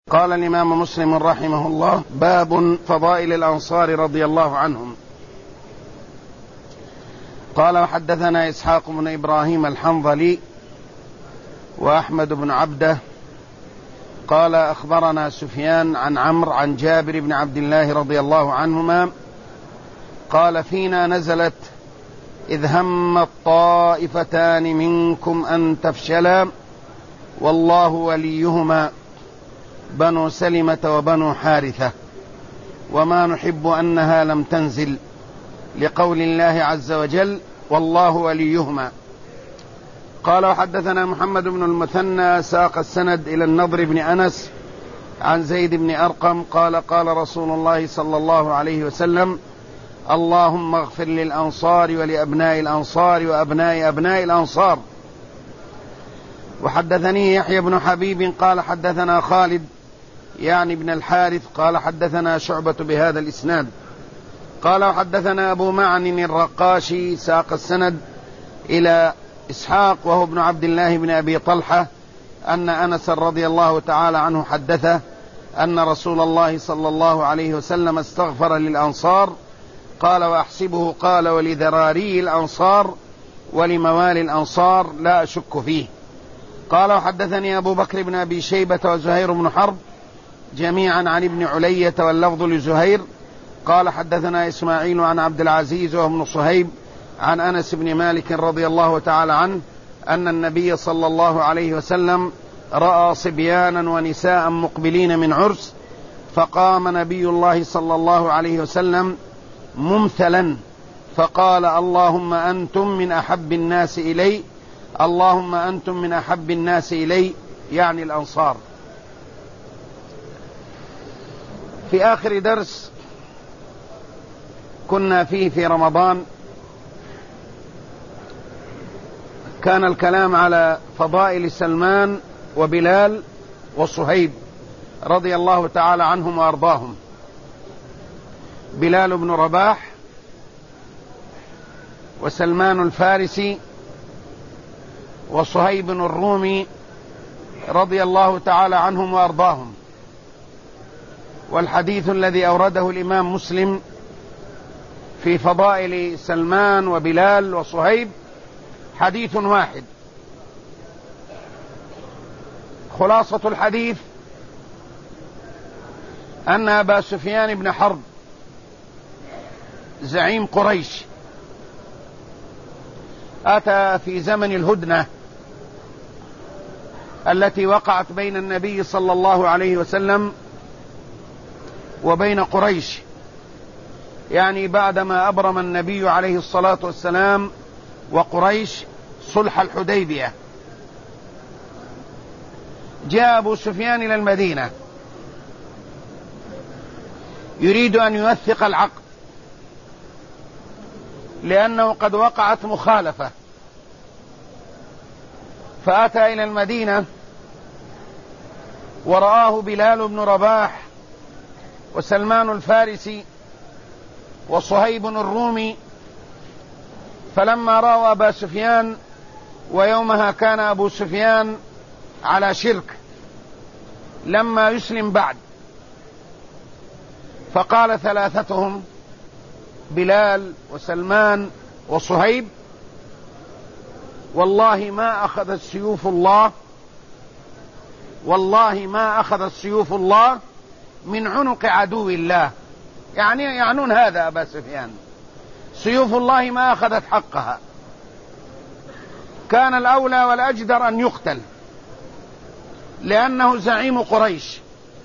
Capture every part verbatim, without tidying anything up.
قال الإمام مسلم رحمه الله: باب فضائل الأنصار رضي الله عنهم. قال: وحدثنا إسحاق بن إبراهيم الحنظلي وأحمد بن عبده قال: أخبرنا سفيان عن عمرو عن جابر بن عبد الله رضي الله عنهما قال: فينا نزلت إذ هم الطائفتان منكم أن تفشلا والله وليهما بنو سلمة وبنو حارثة، وما نحب أنها لم تنزل، لقول الله عز وجل: والله وليهما. قال: وحدثنا محمد بن المثنى ساق السند إلى النضر بن أنس عن زيد بن أرقم قال: قال رسول الله صلى الله عليه وسلم: اللهم اغفر للأنصار ولأبناء الأنصار وأبناء أبناء الأنصار. وحدثني يحيى بن حبيب قال: حدثنا خالد يعني بن الحارث قال: حدثنا شعبة بهذا الإسناد. قال: وحدثنا أبو معن الرقاشي ساق السند إلى إسحاق وهو ابن عبد الله بن أبي طلحة أن أنس رضي الله تعالى عنه حدثه أن رسول الله صلى الله عليه وسلم استغفر للأنصار. قال: وأحسبه قال: ولذراري الأنصار ولموالي الأنصار لا أشك فيه. قال: وحدثني أبو بكر بن أبي شيبة وزهير بن حرب جميعا عن ابن علية واللفظ لزهير قال: حدثنا إسماعيل عن عبد العزيز وابن صهيب عن أنس بن مالك رضي الله تعالى عنه أن النبي صلى الله عليه وسلم رأى صبيانا ونساء مقبلين من عرس، فقام نبي الله صلى الله عليه وسلم ممثلا فقال: اللهم أنتم من أحب الناس إلي، اللهم أنتم من أحب الناس إلي، يعني الأنصار. في آخر درس كنا فيه في رمضان كان الكلام على فضائل سلمان وبلال وصهيب رضي الله تعالى عنهم وأرضاهم. بلال بن رباح وسلمان الفارسي وصهيب الرومي رضي الله تعالى عنهم وأرضاهم. والحديث الذي أورده الإمام مسلم في فضائل سلمان وبلال وصهيب حديث واحد. خلاصة الحديث أن أبا سفيان بن حرب زعيم قريش أتى في زمن الهدنة التي وقعت بين النبي صلى الله عليه وسلم وبين قريش، يعني بعدما أبرم النبي عليه الصلاة والسلام وقريش صلح الحديبية. جاء أبو سفيان إلى المدينة يريد أن يوثق العقد، لأنه قد وقعت مخالفة، فأتى إلى المدينة ورآه بلال بن رباح وسلمان الفارسي وصهيب الرومي. فلما رأوا أبا سفيان، ويومها كان أبو سفيان على شرك لما يسلم بعد، فقال ثلاثتهم بلال وسلمان وصهيب: والله ما أخذت سيوف الله والله ما أخذت سيوف الله من عنق عدو الله، يعني يعنون هذا أبا سفيان، سيوف الله ما أخذت حقها، كان الأولى والأجدر أن يقتل، لأنه زعيم قريش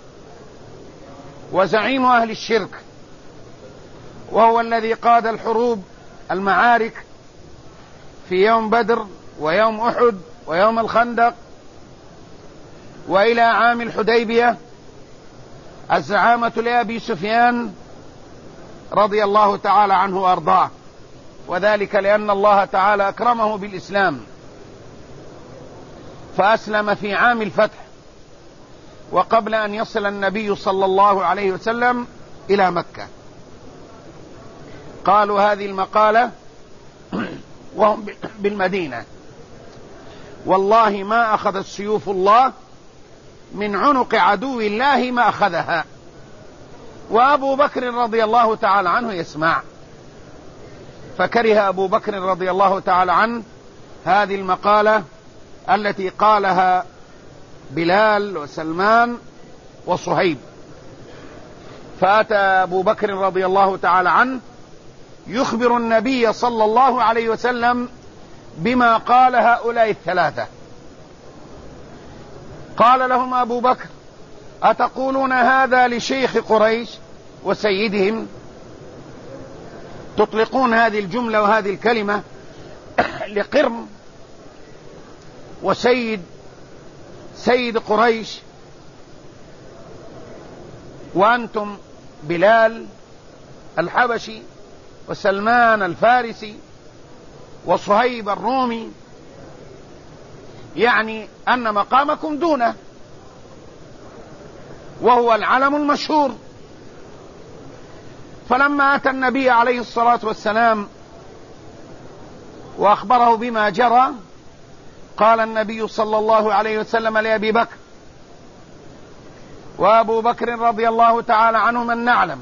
وزعيم أهل الشرك، وهو الذي قاد الحروب المعارك في يوم بدر ويوم أحد ويوم الخندق وإلى عام الحديبية. الزعامة لأبي سفيان رضي الله تعالى عنه وأرضاه، وذلك لأن الله تعالى أكرمه بالإسلام، فأسلم في عام الفتح وقبل أن يصل النبي صلى الله عليه وسلم إلى مكة. قالوا هذه المقالة وهم بالمدينة: والله ما أخذت سيوف الله من عنق عدو الله ما أخذها. وأبو بكر رضي الله تعالى عنه يسمع، فكره أبو بكر رضي الله تعالى عنه هذه المقالة التي قالها بلال وسلمان وصهيب، فأتى أبو بكر رضي الله تعالى عنه يخبر النبي صلى الله عليه وسلم بما قال هؤلاء الثلاثة. قال لهم أبو بكر: أتقولون هذا لشيخ قريش وسيدهم؟ تطلقون هذه الجملة وهذه الكلمة لقرم وسيد سيد قريش، وأنتم بلال الحبشي وسلمان الفارسي وصهيب الرومي، يعني أن مقامكم دونه، وهو العلم المشهور. فلما أتى النبي عليه الصلاة والسلام وأخبره بما جرى، قال النبي صلى الله عليه وسلم لأبي بكر: وأبو بكر رضي الله تعالى عنه من نعلم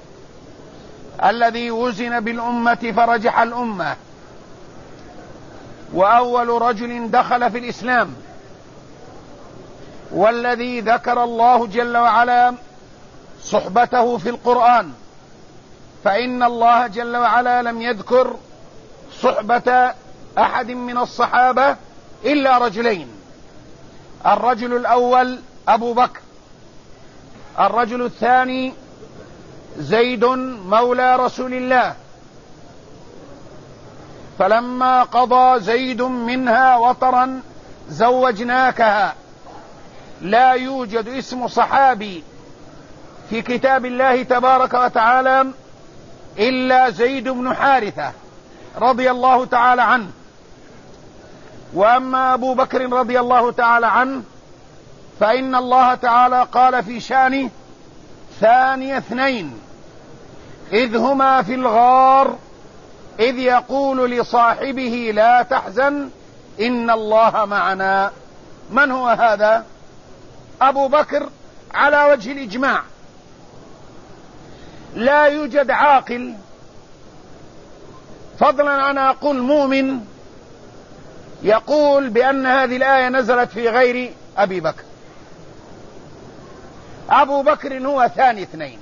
الذي وزن بالأمة فرجح الأمة، وأول رجل دخل في الإسلام، والذي ذكر الله جل وعلا صحبته في القرآن، فإن الله جل وعلا لم يذكر صحبة أحد من الصحابة إلا رجلين: الرجل الأول أبو بكر، الرجل الثاني زيد مولى رسول الله. فلما قضى زيد منها وطرا زوجناكها. لا يوجد اسم صحابي في كتاب الله تبارك وتعالى إلا زيد بن حارثة رضي الله تعالى عنه. وأما أبو بكر رضي الله تعالى عنه فإن الله تعالى قال في شأنه: ثاني اثنين إذ هما في الغار إذ يقول لصاحبه لا تحزن إن الله معنا. من هو هذا؟ أبو بكر على وجه الإجماع. لا يوجد عاقل، فضلا عن أقول مؤمن، يقول بأن هذه الآية نزلت في غير أبي بكر. أبو بكر هو ثاني اثنين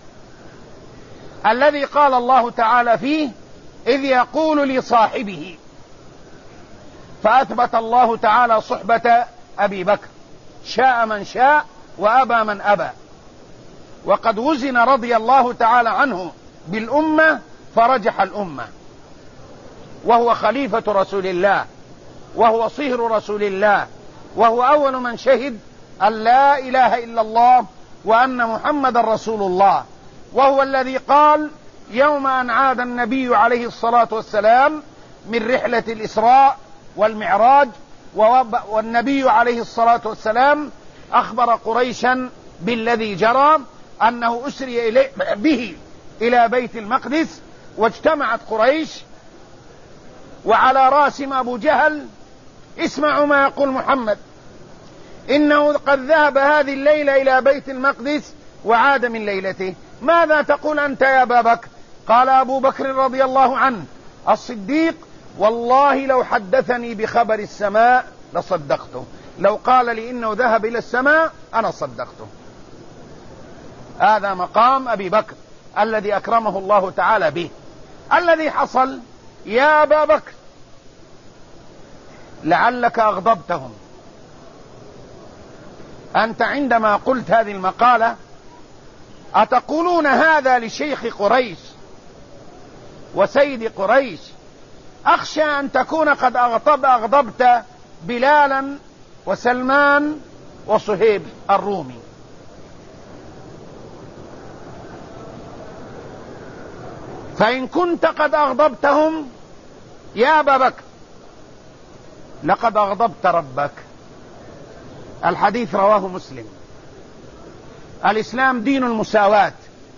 الذي قال الله تعالى فيه: إذ يقول لصاحبه، فأثبت الله تعالى صحبة أبي بكر، شاء من شاء وأبى من أبى. وقد وزن رضي الله تعالى عنه بالأمة فرجح الأمة، وهو خليفة رسول الله، وهو صهر رسول الله، وهو أول من شهد أن لا إله إلا الله وأن محمد رسول الله، وهو الذي قال يوم أن عاد النبي عليه الصلاة والسلام من رحلة الإسراء والمعراج، والنبي عليه الصلاة والسلام أخبر قريشا بالذي جرى، أنه أسري به إلى بيت المقدس، واجتمعت قريش وعلى راسهم أبو جهل. اسمعوا ما يقول محمد: إنه قد ذهب هذه الليلة إلى بيت المقدس وعاد من ليلته. ماذا تقول أنت يا أبا بكر؟ قال أبو بكر رضي الله عنه الصديق: والله لو حدثني بخبر السماء لصدقته، لو قال لي إنه ذهب إلى السماء أنا صدقته. هذا مقام أبي بكر الذي أكرمه الله تعالى به. الذي حصل يا أبا بكر لعلك أغضبتهم. أنت عندما قلت هذه المقالة أتقولون هذا لشيخ قريش وسيد قريش، أخشى أن تكون قد أغضب أغضبت بلالا وسلمان وصهيب الرومي. فإن كنت قد أغضبتهم يا أبا بكر لقد أغضبت ربك. الحديث رواه مسلم. الإسلام دين المساواة.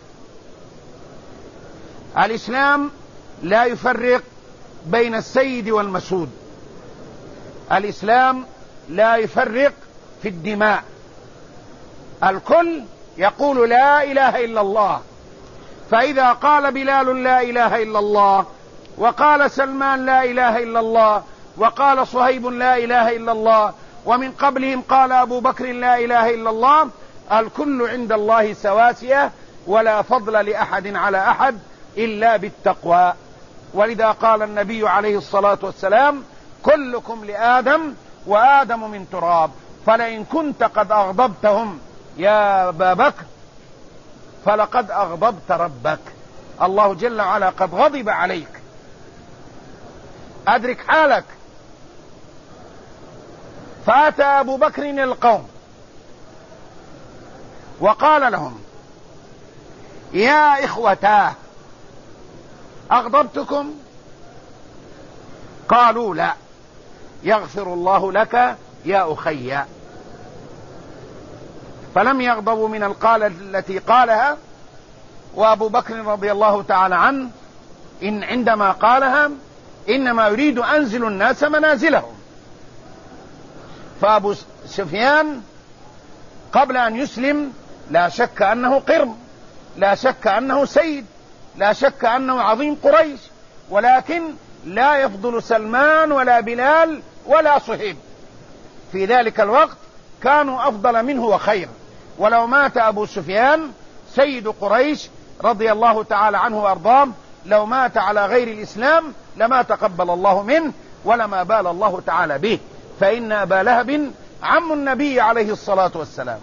الإسلام لا يفرق بين السيد والمسود. الإسلام لا يفرق في الدماء. الكل يقول لا إله إلا الله. فإذا قال بلال لا إله إلا الله، وقال سلمان لا إله إلا الله، وقال صهيب لا إله إلا الله، ومن قبلهم قال أبو بكر لا إله إلا الله، الكل عند الله سواسية، ولا فضل لأحد على أحد إلا بالتقوى. ولذا قال النبي عليه الصلاة والسلام: كلكم لآدم وآدم من تراب، فلئن كنت قد أغضبتهم يا أبا بكر فلقد أغضبت ربك. الله جل وعلا قد غضب عليك، أدرك حالك. فأتى أبو بكر القوم وقال لهم: يا إخوتاه، أغضبتكم؟ قالوا: لا. يغفر الله لك يا أخي. فلم يغضبوا من القالة التي قالها. وأبو بكر رضي الله تعالى عنه إن عندما قالها إنما يريد أنزل الناس منازلهم. فأبو سفيان قبل أن يسلم لا شك أنه قرم، لا شك أنه سيد، لا شك أنه عظيم قريش، ولكن لا يفضل سلمان ولا بلال ولا صهيب. في ذلك الوقت كانوا أفضل منه وخير. ولو مات أبو سفيان سيد قريش رضي الله تعالى عنه وأرضاه، لو مات على غير الإسلام لما تقبل الله منه ولما بال الله تعالى به، فإن أبا لهب عم النبي عليه الصلاة والسلام.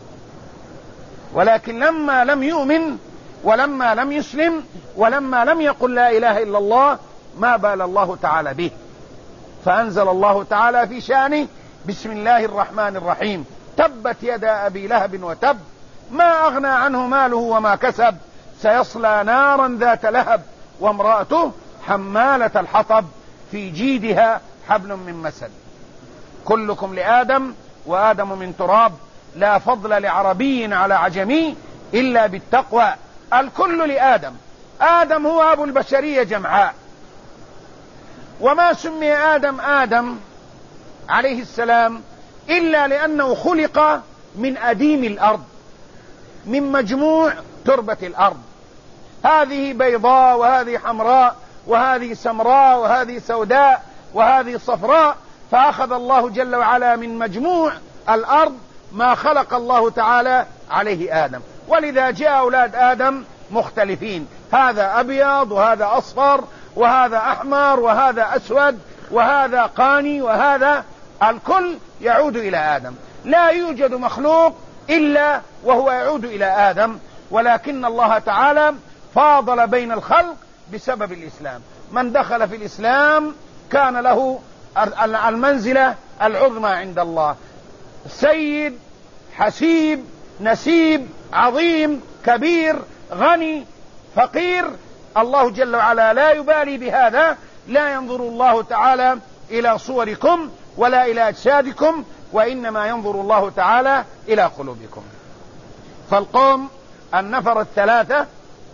ولكن لما لم يؤمن ولما لم يسلم ولما لم يقل لا إله إلا الله ما بال الله تعالى به، فأنزل الله تعالى في شأنه: بسم الله الرحمن الرحيم، تبت يدا أبي لهب وتب، ما أغنى عنه ماله وما كسب، سيصلى نارا ذات لهب، وامرأته حمالة الحطب، في جيدها حبل من مسد. كلكم لآدم وآدم من تراب، لا فضل لعربي على عجمي إلا بالتقوى. الكل لآدم. آدم هو أبو البشرية جمعاء. وما سمي آدم آدم عليه السلام إلا لأنه خلق من أديم الأرض، من مجموع تربة الأرض. هذه بيضاء وهذه حمراء وهذه سمراء وهذه سوداء وهذه صفراء، فأخذ الله جل وعلا من مجموع الأرض ما خلق الله تعالى عليه آدم. ولذا جاء أولاد آدم مختلفين، هذا أبيض وهذا أصفر وهذا أحمر وهذا أسود وهذا قاني وهذا، الكل يعود إلى آدم. لا يوجد مخلوق إلا وهو يعود إلى آدم، ولكن الله تعالى فاضل بين الخلق بسبب الإسلام. من دخل في الإسلام كان له المنزلة العظمى عند الله، سيد حسيب نسيب عظيم كبير غني فقير. الله جل وعلا لا يبالي بهذا، لا ينظر الله تعالى إلى صوركم ولا إلى أجسادكم، وإنما ينظر الله تعالى إلى قلوبكم. فالقوم النفر الثلاثة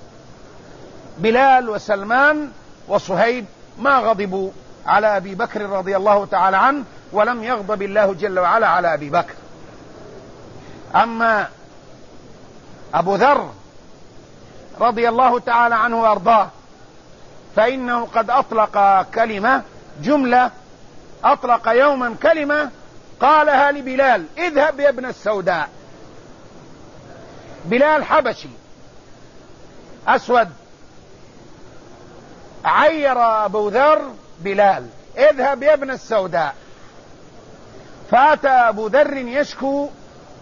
بلال وسلمان وصهيب ما غضبوا على أبي بكر رضي الله تعالى عنه، ولم يغضب الله جل وعلا على أبي بكر. أما أبو ذر رضي الله تعالى عنه وأرضاه فإنه قد أطلق كلمة جملة، أطلق يوما كلمة قالها لبلال: اذهب يا ابن السوداء. بلال حبشي أسود، عير أبو ذر بلال: اذهب يا ابن السوداء. فأتى أبو ذر يشكو،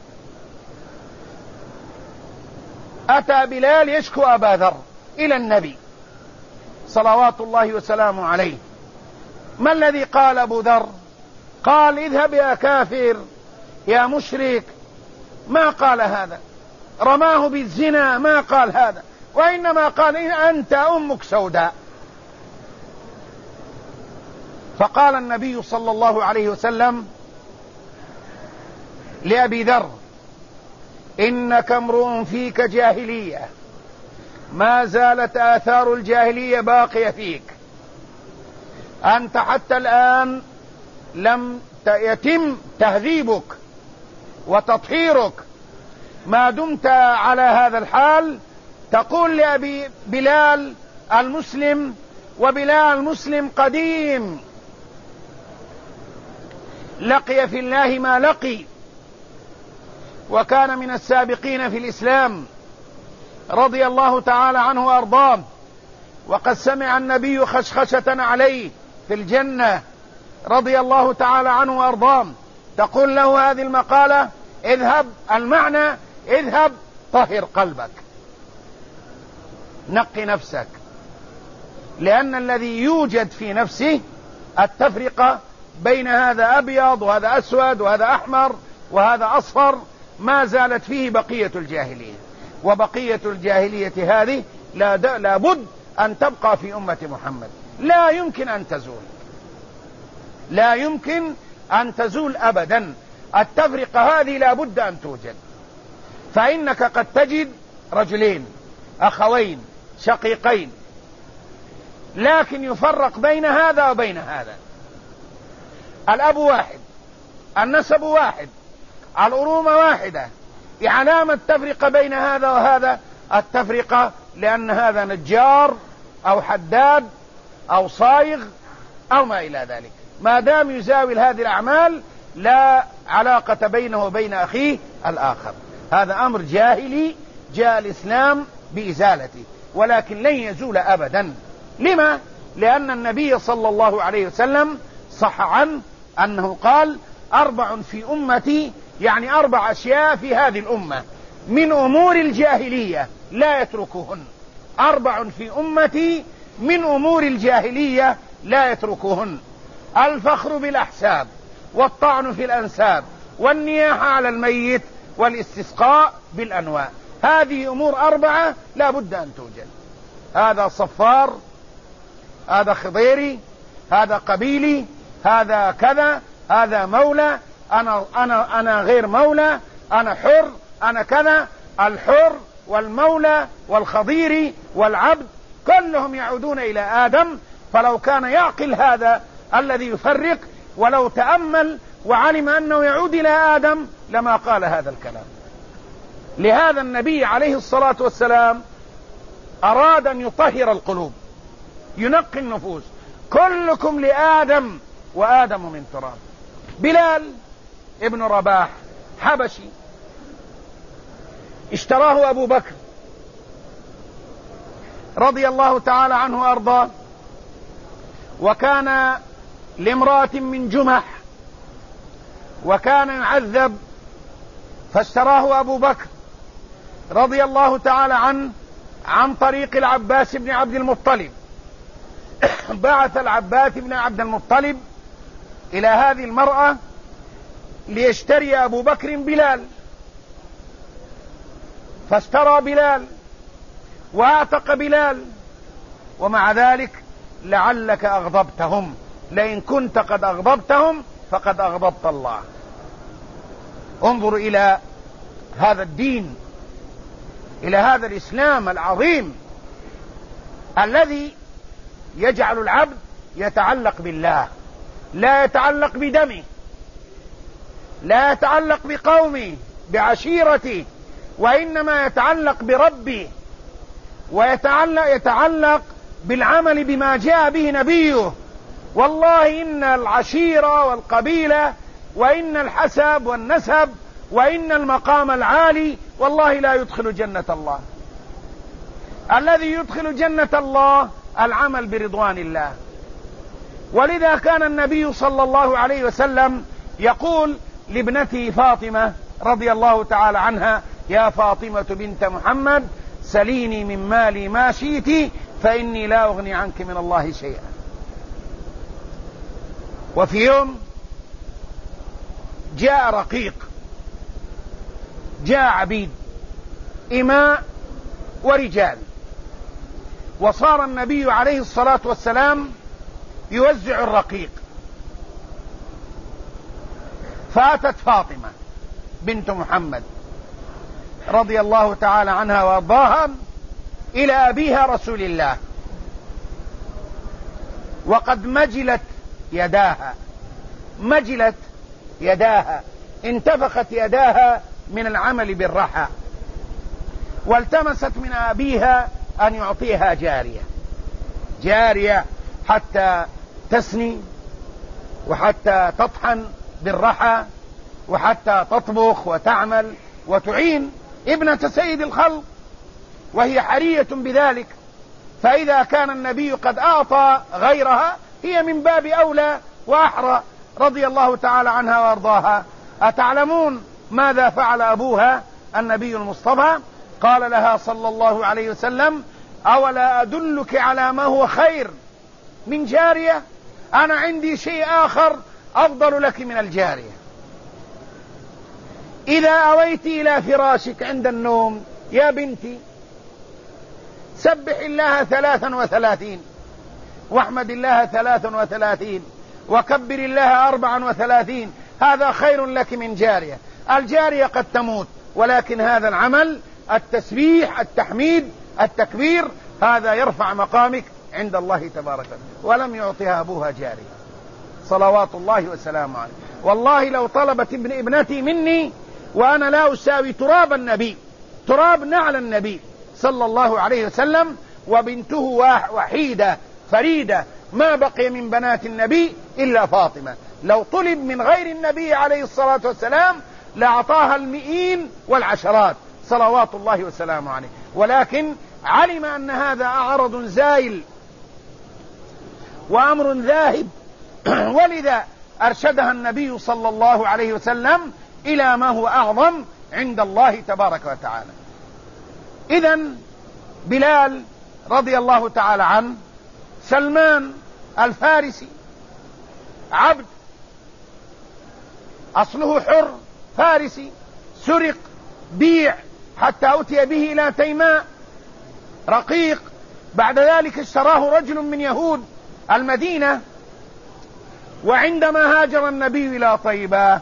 أتى بلال يشكو أبا ذر إلى النبي صلوات الله وسلامه عليه. ما الذي قال أبو ذر؟ قال: اذهب يا كافر يا مشرك. ما قال هذا، رماه بالزنا، ما قال هذا، وإنما قال: أنت أمك سوداء. فقال النبي صلى الله عليه وسلم لأبي ذر: إنك امرؤ فيك جاهلية، ما زالت آثار الجاهلية باقية فيك، أنت حتى الآن لم يتم تهذيبك وتطهيرك، ما دمت على هذا الحال تقول لأبي بلال المسلم، وبلال المسلم قديم لقي في الله ما لقي، وكان من السابقين في الإسلام رضي الله تعالى عنه وأرضاه، وقد سمع النبي خشخشة عليه في الجنة رضي الله تعالى عنه وأرضاه، تقول له هذه المقالة: اذهب، المعنى اذهب طهر قلبك، نقي نفسك، لأن الذي يوجد في نفسه التفرقة بين هذا أبيض وهذا أسود وهذا أحمر وهذا أصفر، ما زالت فيه بقية الجاهلية، وبقية الجاهلية هذه لا بد أن تبقى في أمة محمد، لا يمكن أن تزول، لا يمكن أن تزول أبدا. التفرقة هذه لا بد أن توجد، فإنك قد تجد رجلين أخوين شقيقين، لكن يفرق بين هذا وبين هذا، الأب واحد، النسب واحد، الأرومة واحدة، علامة التفرقة بين هذا وهذا التفرقة لأن هذا نجار أو حداد أو صايغ أو ما إلى ذلك، ما دام يزاول هذه الأعمال لا علاقة بينه وبين أخيه الآخر. هذا أمر جاهلي جاء الإسلام بإزالته، ولكن لن يزول أبدا. لما؟ لأن النبي صلى الله عليه وسلم صح عنه أنه قال: أربع في أمتي، يعني أربع أشياء في هذه الأمة من أمور الجاهلية لا يتركوهن، أربع في أمتي من أمور الجاهلية لا يتركوهن: الفخر بالأحساب، والطعن في الأنساب، والنياحة على الميت، والاستسقاء بالأنواع. هذه أمور أربعة لا بد أن توجد. هذا صفار، هذا خضيري، هذا قبيلي، هذا كذا، هذا مولى، أنا, أنا, أنا غير مولى، أنا حر، أنا كذا. الحر والمولى والخضيري والعبد كلهم يعودون إلى آدم، فلو كان يعقل هذا الذي يفرق ولو تأمل وعلم أنه يعود إلى آدم لما قال هذا الكلام. لهذا النبي عليه الصلاة والسلام أراد أن يطهر القلوب، ينقي النفوس. كلكم لآدم وآدم من تراب. بلال ابن رباح حبشي اشتراه أبو بكر رضي الله تعالى عنه وأرضاه، وكان لامرأة من جمح وكان يعذب، فاشتراه أبو بكر رضي الله تعالى عنه عن طريق العباس بن عبد المطلب. بعث العباس بن عبد المطلب إلى هذه المرأة ليشتري أبو بكر بلال، فاشترى بلال واعتق بلال. ومع ذلك لعلك أغضبتهم، لئن كنت قد أغضبتهم فقد أغضبت الله. انظر إلى هذا الدين، إلى هذا الإسلام العظيم الذي يجعل العبد يتعلق بالله، لا يتعلق بدمه، لا يتعلق بقومه بعشيرته، وإنما يتعلق بربه، ويتعلق يتعلق بالعمل بما جاء به نبيه. والله إن العشيرة والقبيلة وإن الحسب والنسب وإن المقام العالي والله لا يدخل جنة الله. الذي يدخل جنة الله العمل برضوان الله. ولذا كان النبي صلى الله عليه وسلم يقول لابنته فاطمة رضي الله تعالى عنها: يا فاطمة بنت محمد سليني من مالي ما شئت فإني لا أغني عنك من الله شيئا. وفي يوم جاء رقيق، جاء عبيد إماء ورجال، وصار النبي عليه الصلاة والسلام يوزع الرقيق. فأتت فاطمة بنت محمد رضي الله تعالى عنها وارضاها إلى أبيها رسول الله، وقد مجلت يداها، مجلت يداها، انتفخت يداها من العمل بالرحى، والتمست من أبيها أن يعطيها جارية جارية حتى تسني وحتى تطحن بالرحى وحتى تطبخ وتعمل وتعين ابنة سيد الخلق، وهي حرية بذلك. فإذا كان النبي قد أعطى غيرها هي من باب أولى وأحرى رضي الله تعالى عنها وأرضاها. أتعلمون ماذا فعل أبوها النبي المصطفى؟ قال لها صلى الله عليه وسلم: أولا أدلك على ما هو خير من جارية؟ أنا عندي شيء آخر أفضل لك من الجارية. إذا أويت إلى فراشك عند النوم يا بنتي سبح الله ثلاثا وثلاثين، واحمد الله ثلاثا وثلاثين، وكبر الله أربعا وثلاثين، هذا خير لك من جارية. الجارية قد تموت، ولكن هذا العمل التسبيح التحميد التكبير هذا يرفع مقامك عند الله تبارك وتعالى. ولم يعطيها أبوها جارية صلوات الله وسلامه عليه. والله لو طلبت ابن ابنتي مني وأنا لا أساوي تراب النبي، تراب نعل النبي صلى الله عليه وسلم، وبنته وحيدة فريدة ما بقي من بنات النبي إلا فاطمة، لو طلب من غير النبي عليه الصلاة والسلام لأعطاها المئين والعشرات صلوات الله وسلامه عليه، ولكن علم أن هذا عرض زائل وأمر ذاهب، ولذا أرشدها النبي صلى الله عليه وسلم إلى ما هو أعظم عند الله تبارك وتعالى. إذن بلال رضي الله تعالى عنه، سلمان الفارسي عبد أصله حر فارسي، سرق بيع حتى أتي به إلى تيماء رقيق، بعد ذلك اشتراه رجل من يهود المدينة، وعندما هاجر النبي إلى طيبة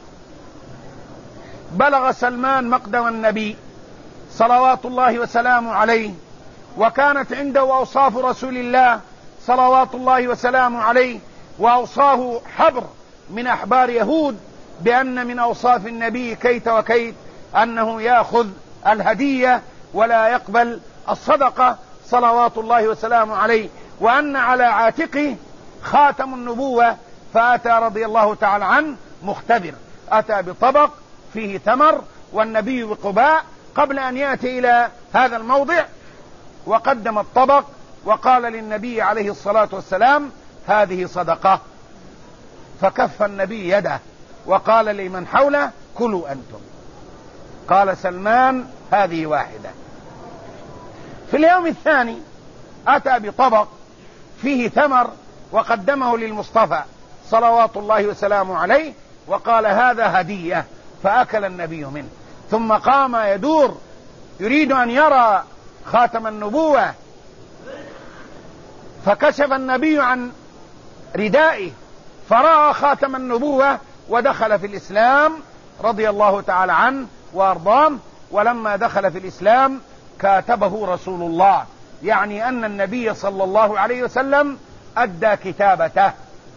بلغ سلمان مقدم النبي صلوات الله وسلامه عليه، وكانت عنده أوصاف رسول الله صلوات الله وسلامه عليه، وأوصاه حبر من أحبار يهود بأن من أوصاف النبي كيت وكيت أنه يأخذ الهدية ولا يقبل الصدقة صلوات الله وسلامه عليه، وأن على عاتقه خاتم النبوة. فأتى رضي الله تعالى عنه مختبر، أتى بطبق فيه تمر والنبي بقباء قبل أن يأتي إلى هذا الموضع، وقدم الطبق وقال للنبي عليه الصلاة والسلام: هذه صدقة. فكف النبي يده وقال لمن حوله: كلوا أنتم. قال سلمان: هذه واحدة. في اليوم الثاني أتى بطبق فيه ثمر وقدمه للمصطفى صلوات الله وسلامه عليه وقال: هذا هدية. فأكل النبي منه، ثم قام يدور يريد أن يرى خاتم النبوة، فكشف النبي عن ردائه فرأى خاتم النبوة ودخل في الإسلام رضي الله تعالى عنه وأرضاه. ولما دخل في الإسلام كاتبه رسول الله، يعني أن النبي صلى الله عليه وسلم أدى كتابته.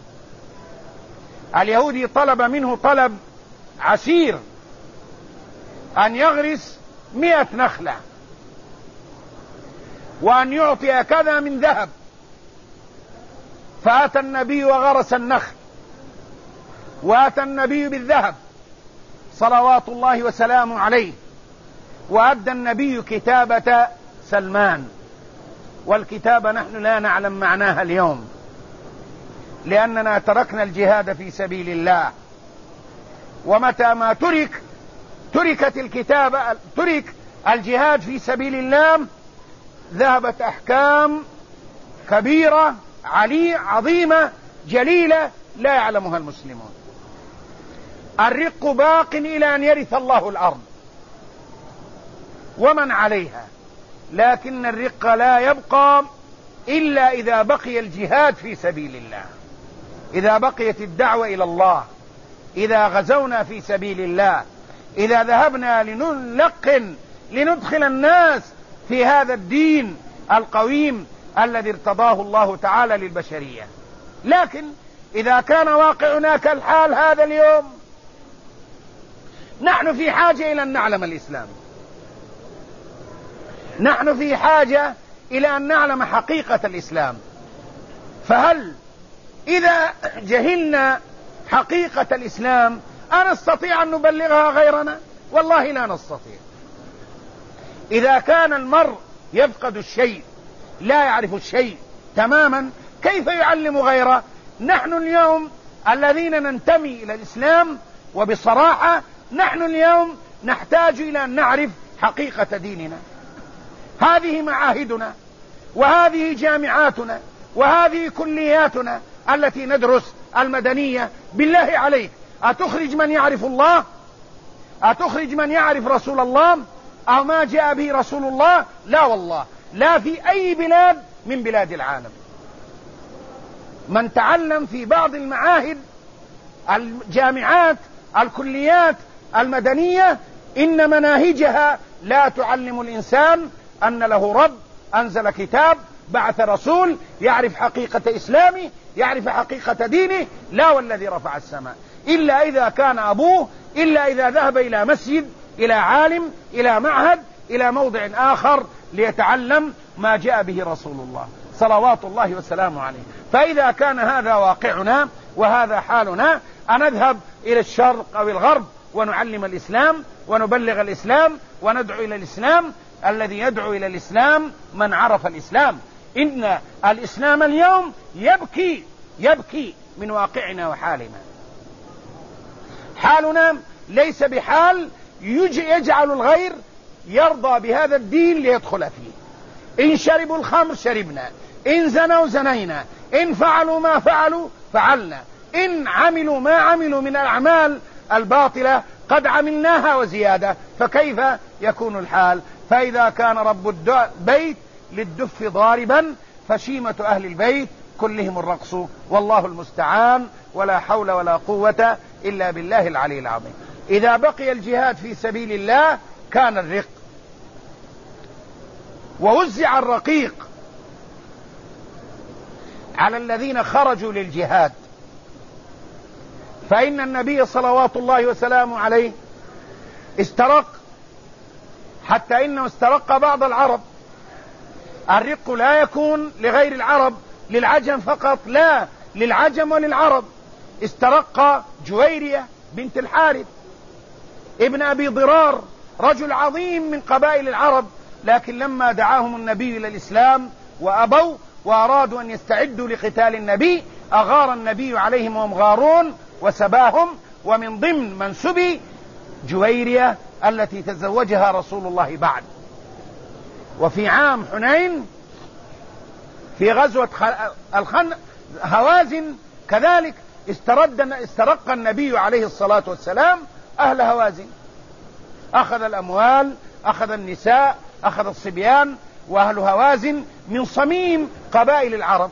اليهودي طلب منه طلب عسير أن يغرس مئة نخلة وأن يعطي كذا من ذهب، فأتى النبي وغرس النخل وأتى النبي بالذهب صلوات الله وسلامه عليه، وأدى النبي كتابة سلمان. والكتابة نحن لا نعلم معناها اليوم، لأننا تركنا الجهاد في سبيل الله، ومتى ما ترك تركت الكتابة ترك الجهاد في سبيل الله ذهبت أحكام كبيرة علي عظيمة جليلة لا يعلمها المسلمون. الرق باق إلى أن يرث الله الأرض ومن عليها، لكن الرق لا يبقى إلا إذا بقي الجهاد في سبيل الله، إذا بقيت الدعوة إلى الله، إذا غزونا في سبيل الله، إذا ذهبنا لنلقن لندخل الناس في هذا الدين القويم الذي ارتضاه الله تعالى للبشرية. لكن إذا كان واقعنا كالحال هذا اليوم، نحن في حاجة إلى أن نعلم الإسلام، نحن في حاجة إلى أن نعلم حقيقة الإسلام. فهل إذا جهلنا حقيقة الإسلام أنستطيع أن نبلغها غيرنا؟ والله لا نستطيع. إذا كان المرء يفقد الشيء، لا يعرف الشيء تماما، كيف يعلم غيره؟ نحن اليوم الذين ننتمي إلى الإسلام وبصراحة نحن اليوم نحتاج إلى أن نعرف حقيقة ديننا. هذه معاهدنا وهذه جامعاتنا وهذه كلياتنا التي ندرس المدنية. بالله عليك، أتخرج من يعرف الله؟ أتخرج من يعرف رسول الله أو ما جاء به رسول الله؟ لا والله، لا في أي بلاد من بلاد العالم. من تعلم في بعض المعاهد الجامعات الكليات المدنية إن مناهجها لا تعلم الإنسان أن له رب أنزل كتاب بعث رسول يعرف حقيقة إسلامه يعرف حقيقة دينه. لا والذي رفع السماء، إلا إذا كان أبوه، إلا إذا ذهب إلى مسجد، إلى عالم، إلى معهد، إلى موضع آخر ليتعلم ما جاء به رسول الله صلوات الله وسلامه عليه. فإذا كان هذا واقعنا وهذا حالنا، أنذهب إلى الشرق أو الغرب ونعلم الإسلام ونبلغ الإسلام وندعو إلى الإسلام. الذي يدعو إلى الإسلام من عرف الإسلام. إن الإسلام اليوم يبكي يبكي من واقعنا وحالنا. حالنا ليس بحال يجعل الغير يرضى بهذا الدين ليدخل فيه. إن شربوا الخمر شربنا، إن زنوا زنينا، إن فعلوا ما فعلوا فعلنا، إن عملوا ما عملوا من الأعمال الباطلة قد عملناها وزيادة. فكيف يكون الحال؟ فإذا كان رب البيت للدف ضاربا فشيمة أهل البيت كلهم الرقص. والله المستعان، ولا حول ولا قوة إلا بالله العلي العظيم. إذا بقي الجهاد في سبيل الله كان الرق، ووزع الرقيق على الذين خرجوا للجهاد. فإن النبي صلوات الله وسلامه عليه استرق، حتى إنه استرق بعض العرب. الرق لا يكون لغير العرب، للعجم فقط، لا، للعجم وللعرب. استرق جويرية بنت الحارث ابن أبي ضرار، رجل عظيم من قبائل العرب، لكن لما دعاهم النبي إلى الإسلام وأبوا وأرادوا أن يستعدوا لقتال النبي أغار النبي عليهم وهم غارون وسباهم. ومن ضمن من سبي جويرية التي تزوجها رسول الله بعد. وفي عام حنين في غزوة الخن هوازن كذلك استرد استرق النبي عليه الصلاة والسلام أهل هوازن، أخذ الأموال، أخذ النساء، أخذ الصبيان. وأهل هوازن من صميم قبائل العرب،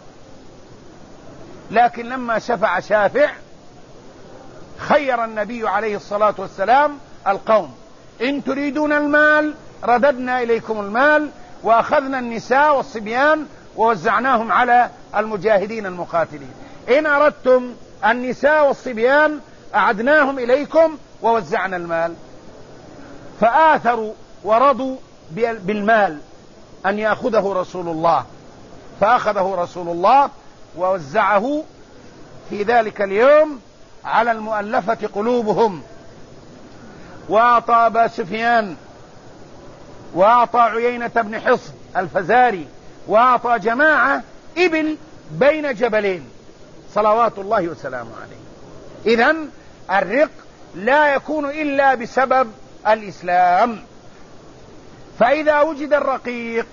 لكن لما شفع شافع خير النبي عليه الصلاة والسلام القوم: إن تريدون المال رددنا إليكم المال، وأخذنا النساء والصبيان ووزعناهم على المجاهدين المقاتلين. إن أردتم النساء والصبيان أعدناهم إليكم ووزعنا المال. فآثروا ورضوا بالمال أن يأخذه رسول الله، فأخذه رسول الله ووزعه في ذلك اليوم على المؤلفة قلوبهم، وأعطى أبا سفيان، وأعطى عيينة بن حصن الفزاري، وأعطى جماعة إبل بين جبلين صلوات الله وسلامه عليه. إذن الرق لا يكون إلا بسبب الإسلام. فإذا وجد الرقيق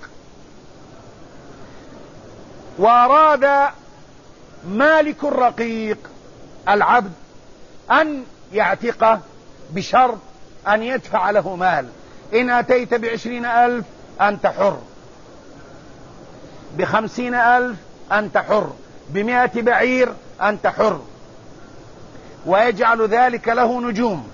وأراد مالك الرقيق العبد أن يعتقه بشرط أن يدفع له مال: إن أتيت بعشرين ألف أنت حر، بخمسين ألف أنت حر، بمائة بعير أنت حر. ويجعل ذلك له نجوم: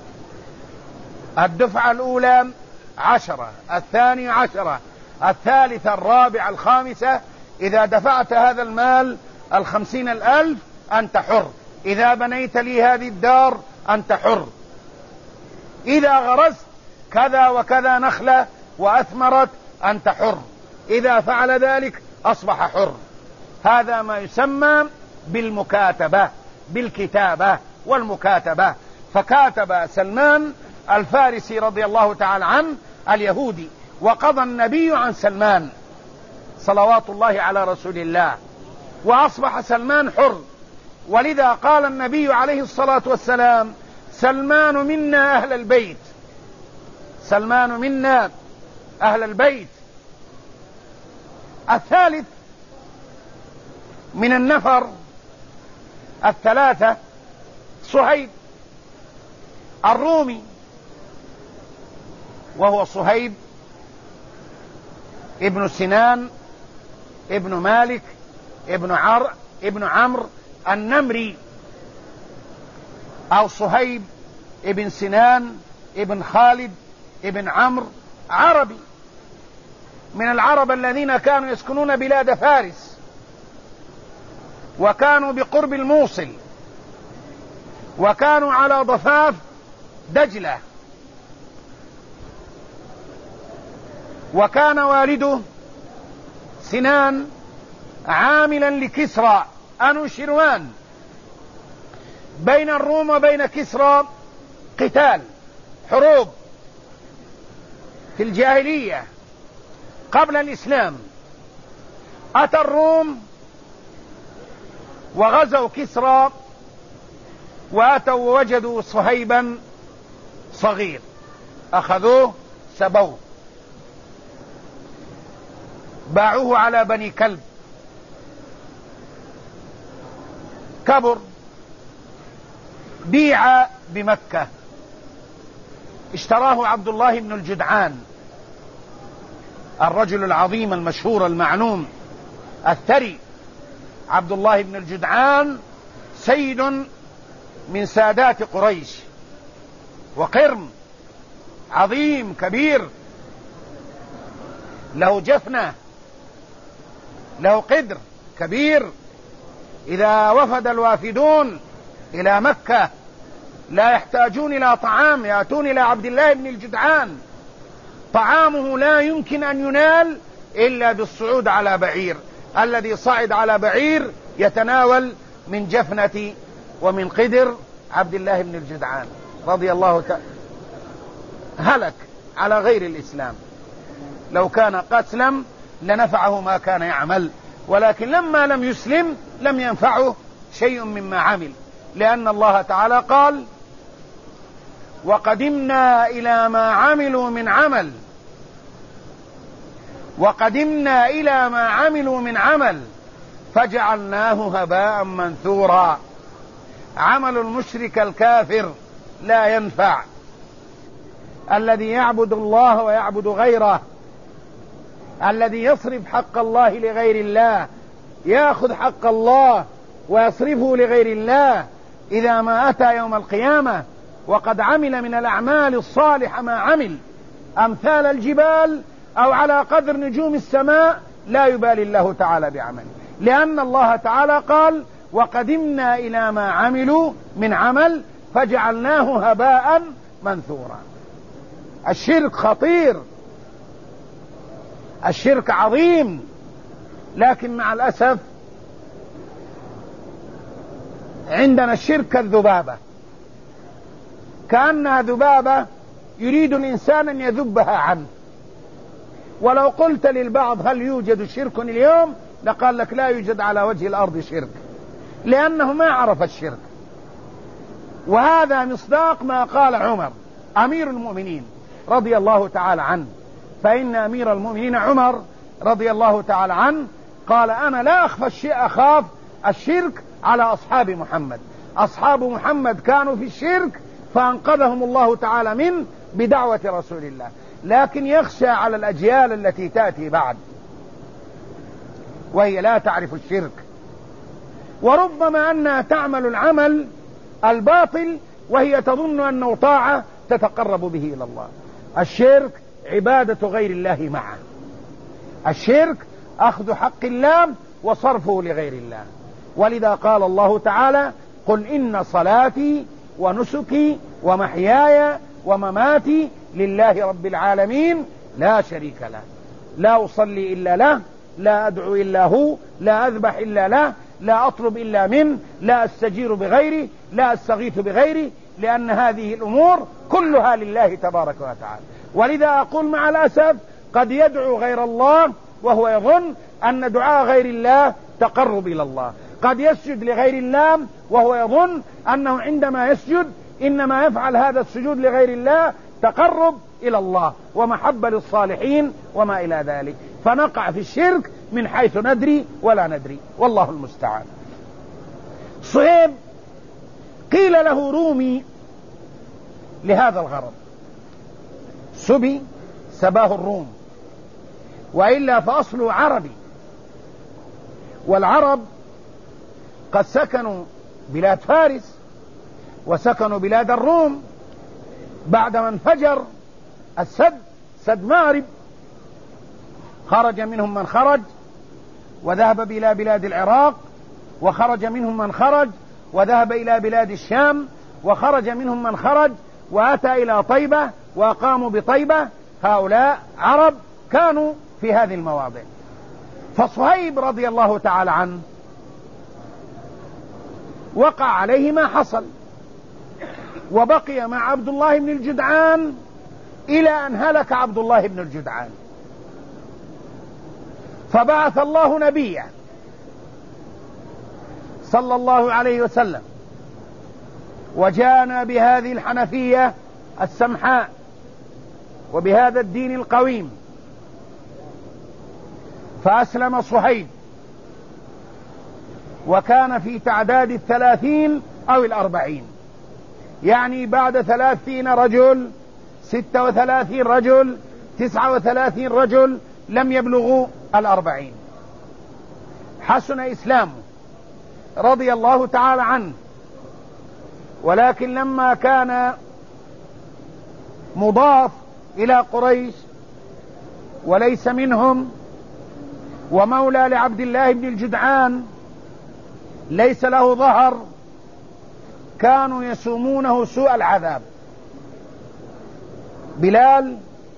الدفعة الأولى عشرة، الثانية عشرة، الثالثة الرابعة الخامسة. إذا دفعت هذا المال الخمسين الألف أنت حر، إذا بنيت لي هذه الدار أنت حر. إذا غرست كذا وكذا نخلة وأثمرت أنت حر، إذا فعل ذلك أصبح حر. هذا ما يسمى بالمكاتبة، بالكتابة والمكاتبة. فكاتب سلمان الفارسي رضي الله تعالى عنه اليهودي، وقضى النبي عن سلمان صلوات الله على رسول الله، وأصبح سلمان حر. ولذا قال النبي عليه الصلاة والسلام: سلمان منا أهل البيت، سلمان منا أهل البيت. الثالث من النفر الثلاثة صهيب الرومي، وهو صهيب ابن سنان ابن مالك ابن عر ابن عمرو النمري، أو صهيب ابن سنان ابن خالد ابن عمرو، عربي من العرب الذين كانوا يسكنون بلاد فارس، وكانوا بقرب الموصل، وكانوا على ضفاف دجلة. وكان والده سنان عاملا لكسرى أنوشروان، بين الروم وبين كسرى قتال، حروب في الجاهلية قبل الإسلام. أتى الروم وغزوا كسرى، وأتوا ووجدوا صهيبا صغير، أخذوه سبوه، باعوه على بني كلب، كبر، بيع بمكة، اشتراه عبد الله بن الجدعان، الرجل العظيم المشهور المعنوم الثري. عبد الله بن الجدعان سيد من سادات قريش، وقرم عظيم كبير، له جفنة، له قدر كبير. إذا وفد الوافدون إلى مكة لا يحتاجون إلى طعام، يأتون إلى عبد الله بن الجدعان، طعامه لا يمكن أن ينال إلا بالصعود على بعير، الذي صعد على بعير يتناول من جفنة ومن قدر عبد الله بن الجدعان رضي الله تعالى. هلك على غير الإسلام، لو كان قد أسلم لنفعه ما كان يعمل، ولكن لما لم يسلم لم ينفعه شيء مما عمل، لأن الله تعالى قال: وقدمنا إلى ما عملوا من عمل وقدمنا إلى ما عملوا من عمل فجعلناه هباء منثورا. عمل المشرك الكافر لا ينفع، الذي يعبد الله ويعبد غيره، الذي يصرف حق الله لغير الله، يأخذ حق الله ويصرفه لغير الله، إذا ما أتى يوم القيامة وقد عمل من الأعمال الصالحة ما عمل، أمثال الجبال أو على قدر نجوم السماء، لا يبالي الله تعالى بعمله، لأن الله تعالى قال: وقدمنا إلى ما عملوا من عمل فجعلناه هباء منثورا. الشرك خطير، الشرك عظيم، لكن مع الأسف عندنا الشرك الذبابة، كأنها ذبابة يريد الإنسان أن يذبها عنه. ولو قلت للبعض: هل يوجد شرك اليوم؟ لقال لك: لا يوجد على وجه الأرض شرك، لأنه ما عرف الشرك. وهذا مصداق ما قال عمر أمير المؤمنين رضي الله تعالى عنه، فإن أمير المؤمنين عمر رضي الله تعالى عنه قال: أنا لا أخاف الشيء أخاف الشرك على أصحاب محمد. أصحاب محمد كانوا في الشرك فأنقذهم الله تعالى منه بدعوة رسول الله، لكن يخشى على الأجيال التي تأتي بعد وهي لا تعرف الشرك، وربما أنها تعمل العمل الباطل وهي تظن أنه طاعة تتقرب به إلى الله. الشرك عبادة غير الله معه، الشرك أخذ حق الله وصرفه لغير الله. ولذا قال الله تعالى: قل إن صلاتي ونسكي ومحياي ومماتي لله رب العالمين لا شريك له، لا أصلي إلا له، لا أدعو إلا هو، لا أذبح إلا له، لا أطلب إلا منه، لا أستجير بغيره، لا أستغيث بغيره، لأن هذه الأمور كلها لله تبارك وتعالى. ولذا أقول مع الأسف قد يدعو غير الله وهو يظن أن دعاء غير الله تقرب إلى الله، قد يسجد لغير الله وهو يظن أنه عندما يسجد إنما يفعل هذا السجود لغير الله تقرب إلى الله ومحبة للصالحين وما إلى ذلك، فنقع في الشرك من حيث ندري ولا ندري، والله المستعان. صهيب قيل له رومي لهذا الغرض، سبي سباه الروم، وإلا فأصله عربي، والعرب قد سكنوا بلاد فارس وسكنوا بلاد الروم بعدما انفجر السد، سد مارب، خرج منهم من خرج وذهب إلى بلاد العراق، وخرج منهم من خرج وذهب إلى بلاد الشام، وخرج منهم من خرج وأتى إلى طيبة وقاموا بطيبة. هؤلاء عرب كانوا في هذه المواضع. فصهيب رضي الله تعالى عنه وقع عليه ما حصل، وبقي مع عبد الله بن الجدعان إلى أن هلك عبد الله بن الجدعان، فبعث الله نبيه صلى الله عليه وسلم وجاءنا بهذه الحنفية السمحاء وبهذا الدين القويم، فأسلم صهيب، وكان في تعداد الثلاثين أو الأربعين، يعني بعد ثلاثين رجل، ستة وثلاثين رجل، تسعة وثلاثين رجل لم يبلغوا الأربعين. حسن إسلامه رضي الله تعالى عنه، ولكن لما كان مضاف إلى قريش وليس منهم ومولى لعبد الله بن الجدعان ليس له ظهر، كانوا يسومونه سوء العذاب. بلال،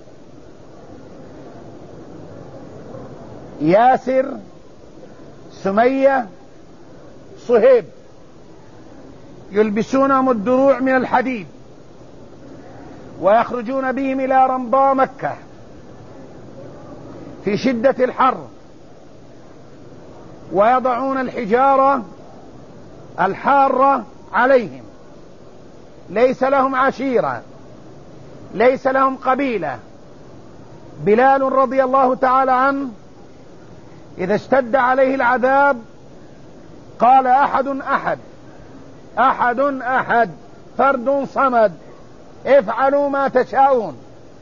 ياسر، سمية، صهيب، يلبسونهم الدروع من الحديد ويخرجون بهم إلى رمضاء مكة في شدة الحر، ويضعون الحجارة الحارة عليهم، ليس لهم عشيرة، ليس لهم قبيلة. بلال رضي الله تعالى عنه إذا اشتد عليه العذاب قال أحد أحد أحد أحد فرد صمد، افعلوا ما تشاءون.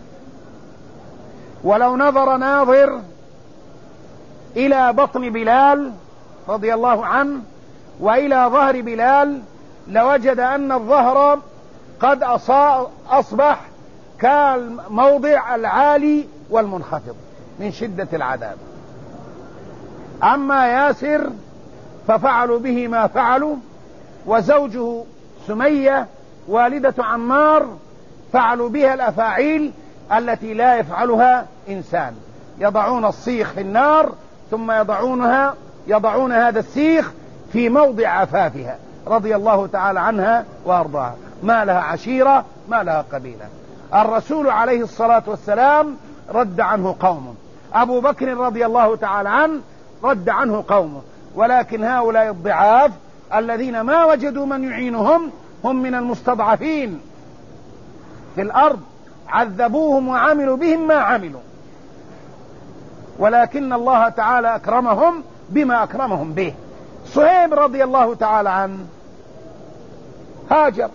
ولو نظر ناظر إلى بطن بلال رضي الله عنه وإلى ظهر بلال لوجد أن الظهر قد أصبح كالموضع العالي والمنخفض من شدة العذاب. أما ياسر ففعلوا به ما فعلوا، وزوجه سمية والدة عمار فعلوا بها الأفاعيل التي لا يفعلها إنسان، يضعون السيخ في النار ثم يضعونها يضعون هذا السيخ في موضع عفافها رضي الله تعالى عنها وأرضاها، ما لها عشيرة، ما لها قبيلة. الرسول عليه الصلاة والسلام رد عنه قومه، أبو بكر رضي الله تعالى عنه رد عنه قومه، ولكن هؤلاء الضعاف الذين ما وجدوا من يعينهم هم من المستضعفين في الأرض، عذبوهم وعملوا بهم ما عملوا، ولكن الله تعالى أكرمهم بما أكرمهم به. صهيب رضي الله تعالى عنه هاجر،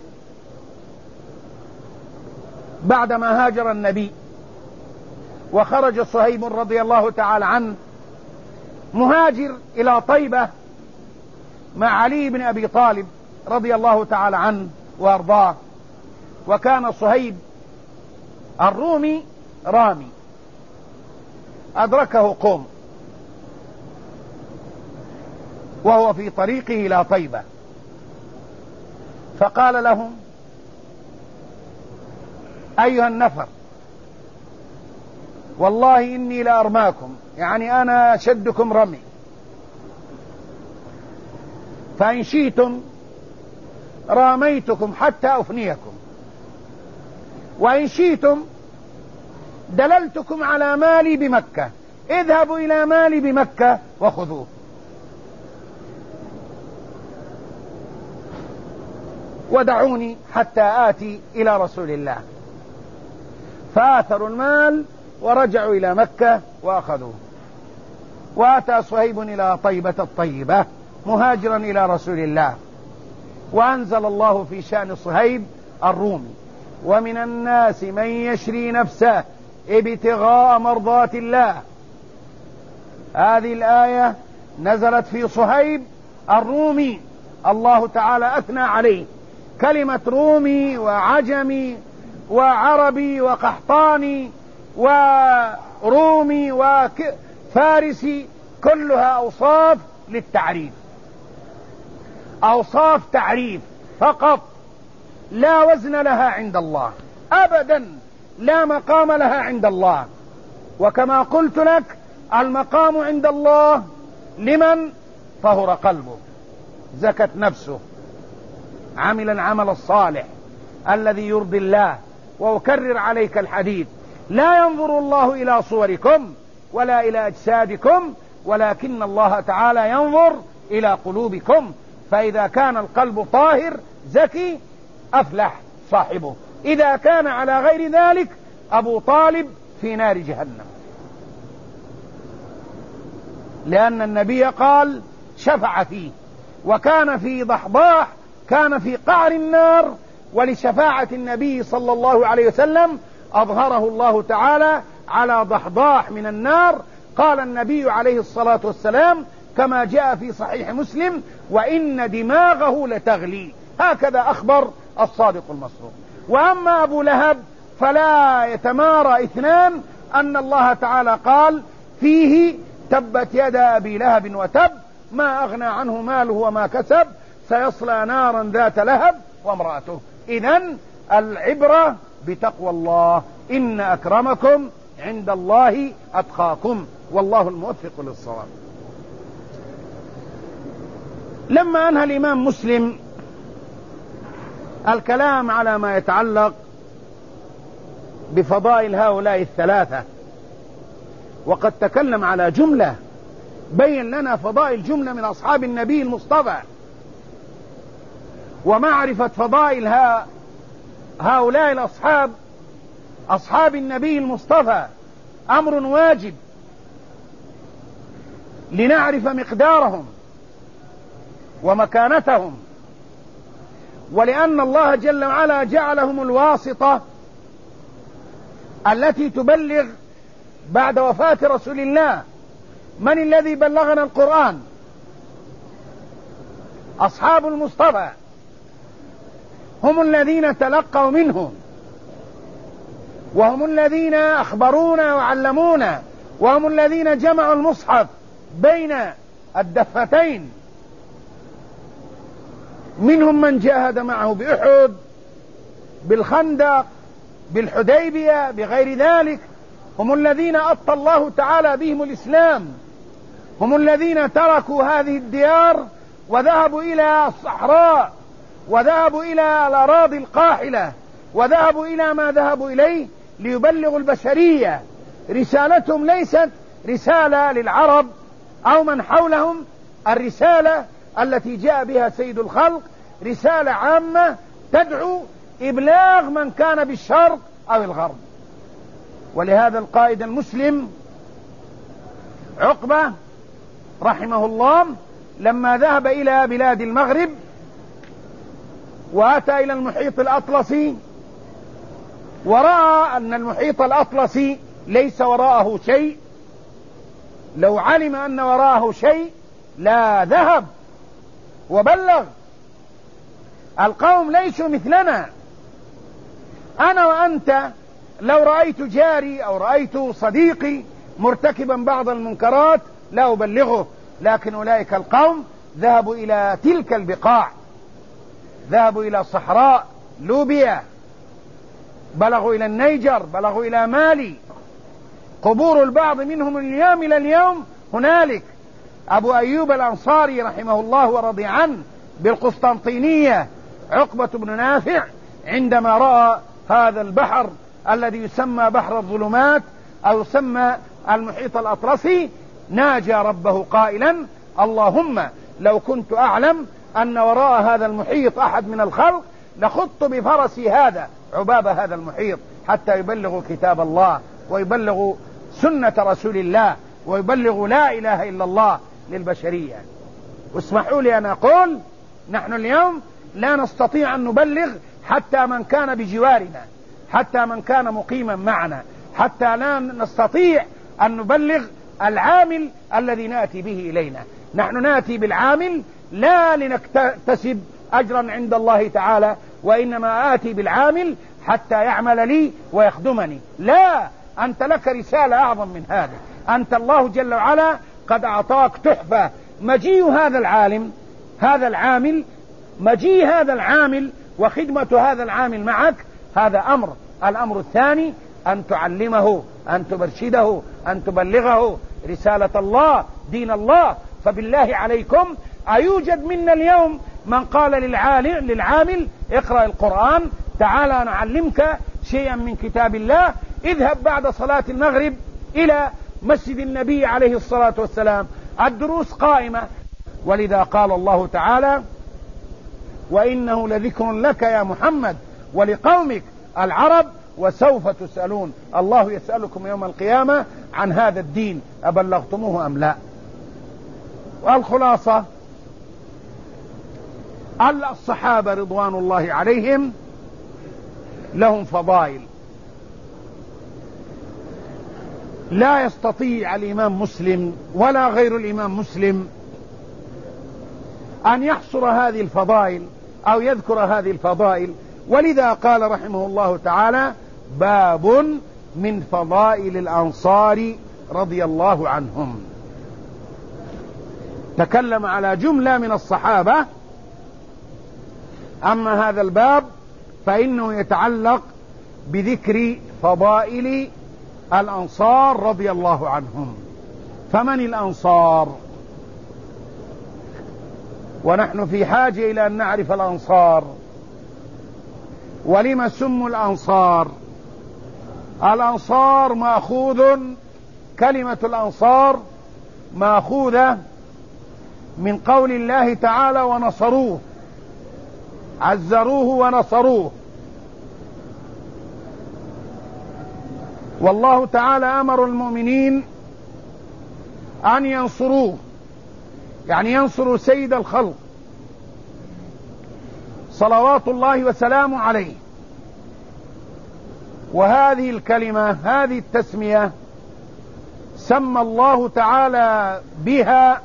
بعدما هاجر النبي وخرج صهيب رضي الله تعالى عنه مهاجر إلى طيبة مع علي بن أبي طالب رضي الله تعالى عنه وأرضاه. وكان صهيب الرومي رامي، أدركه قوم وهو في طريقه إلى طيبة، فقال لهم: أيها النفر والله إني لأرماكم، يعني أنا أشدكم رمي، فإن شئتم راميتكم حتى أفنيكم، وإن شئتم دللتكم على مالي بمكة، اذهبوا إلى مالي بمكة وخذوه. ودعوني حتى آتي إلى رسول الله. فآثروا المال ورجعوا إلى مكة وأخذوه. وأتى صهيب إلى طيبة الطيبة مهاجرا إلى رسول الله، وأنزل الله في شأن صهيب الرومي: ومن الناس من يشري نفسه ابتغاء مرضات الله. هذه الآية نزلت في صهيب الرومي، الله تعالى أثنى عليه. كلمة رومي وعجمي وعربي وقحطاني ورومي وفارسي كلها أوصاف للتعريف، أوصاف تعريف فقط، لا وزن لها عند الله أبدا، لا مقام لها عند الله. وكما قلت لك المقام عند الله لمن طهر قلبه، زكت نفسه، عمل العمل الصالح الذي يرضي الله. وأكرر عليك الحديث: لا ينظر الله إلى صوركم ولا إلى أجسادكم، ولكن الله تعالى ينظر إلى قلوبكم. فإذا كان القلب طاهر زكي أفلح صاحبه، إذا كان على غير ذلك أبو طالب في نار جهنم. لأن النبي قال شفع فيه، وكان في ضحضاح، كان في قعر النار، ولشفاعة النبي صلى الله عليه وسلم أظهره الله تعالى على ضحضاح من النار. قال النبي عليه الصلاة والسلام كما جاء في صحيح مسلم: وإن دماغه لتغلي. هكذا أخبر الصادق المصدوق. وأما أبو لهب فلا يتمارى اثنان أن الله تعالى قال فيه: تبت يدا أبي لهب وتب، ما أغنى عنه ماله وما كسب، سيصلى نارا ذات لهب وامرأته. إذن العبرة بتقوى الله: إن أكرمكم عند الله أتقاكم، والله الموفق للصواب. لما أنهى الإمام مسلم الكلام على ما يتعلق بفضائل هؤلاء الثلاثة، وقد تكلم على جملة، بين لنا فضائل جملة من أصحاب النبي المصطفى، ومعرفة فضائل هؤلاء الأصحاب أصحاب النبي المصطفى أمر واجب لنعرف مقدارهم ومكانتهم، ولأن الله جل وعلا جعلهم الواسطة التي تبلغ بعد وفاة رسول الله. من الذي بلغنا القرآن؟ أصحاب المصطفى، هم الذين تلقوا منه، وهم الذين أخبرونا وعلمونا، وهم الذين جمعوا المصحف بين الدفتين. منهم من جاهد معه بأحد، بالخندق، بالحديبية، بغير ذلك. هم الذين أبطى الله تعالى بهم الإسلام، هم الذين تركوا هذه الديار وذهبوا إلى الصحراء، وذهبوا إلى الأراضي القاحلة، وذهبوا إلى ما ذهبوا إليه ليبلغوا البشرية. رسالتهم ليست رسالة للعرب أو من حولهم، الرسالة التي جاء بها سيد الخلق رسالة عامة تدعو إبلاغ من كان بالشرق أو الغرب. ولهذا القائد المسلم عقبة رحمه الله لما ذهب إلى بلاد المغرب وأتى إلى المحيط الأطلسي، ورأى أن المحيط الأطلسي ليس وراءه شيء، لو علم أن وراءه شيء لا ذهب وبلغ. القوم ليسوا مثلنا، أنا وأنت لو رأيت جاري أو رأيت صديقي مرتكبا بعض المنكرات لا أبلغه، لكن أولئك القوم ذهبوا إلى تلك البقاع، ذهبوا إلى صحراء لوبيا، بلغوا إلى النيجر، بلغوا إلى مالي، قبور البعض منهم اليوم إلى اليوم هنالك. أبو أيوب الأنصاري رحمه الله ورضي عنه بالقسطنطينية، عقبة بن نافع، عندما رأى هذا البحر الذي يسمى بحر الظلمات أو يسمى المحيط الأطلسي، ناجى ربه قائلا: اللهم لو كنت أعلم أن وراء هذا المحيط أحد من الخلق لخضت بفرسي هذا عباب هذا المحيط حتى يبلغوا كتاب الله ويبلغوا سنة رسول الله ويبلغوا لا إله إلا الله للبشرية. واسمحوا لي أن أقول: نحن اليوم لا نستطيع أن نبلغ حتى من كان بجوارنا، حتى من كان مقيما معنا، حتى لا نستطيع أن نبلغ العامل الذي نأتي به إلينا. نحن نأتي بالعامل لا لنكتسب أجرا عند الله تعالى، وإنما آتي بالعامل حتى يعمل لي ويخدمني. لا، أنت لك رسالة أعظم من هذا. أنت الله جل وعلا قد أعطاك تحفة. مجيء هذا العالم، هذا العامل، مجيء هذا العامل وخدمة هذا العامل معك، هذا أمر. الأمر الثاني أن تعلمه، أن تبرشده، أن تبلغه رسالة الله، دين الله. فبالله عليكم، أيوجد منا اليوم من قال للعالم للعامل: اقرأ القرآن، تعالى نعلمك شيئا من كتاب الله، اذهب بعد صلاة المغرب إلى مسجد النبي عليه الصلاة والسلام، الدروس قائمة. ولذا قال الله تعالى: وإنه لذكر لك يا محمد ولقومك العرب وسوف تسألون. الله يسألكم يوم القيامة عن هذا الدين أبلغتموه أم لا. والخلاصة: الصحابة رضوان الله عليهم لهم فضائل لا يستطيع الإمام مسلم ولا غير الإمام مسلم أن يحصر هذه الفضائل أو يذكر هذه الفضائل. ولذا قال رحمه الله تعالى: باب من فضائل الأنصار رضي الله عنهم. تكلم على جملة من الصحابة. أما هذا الباب فإنه يتعلق بذكر فضائل الأنصار رضي الله عنهم. فمن الأنصار؟ ونحن في حاجة إلى أن نعرف الأنصار. ولما سموا الأنصار؟ الأنصار مأخوذ، كلمة الأنصار مأخوذة من قول الله تعالى: ونصروه، عزروه ونصروه. والله تعالى أمر المؤمنين أن ينصروه، يعني ينصروا سيد الخلق صلوات الله وسلامه عليه. وهذه الكلمة، هذه التسمية، سمى الله تعالى بها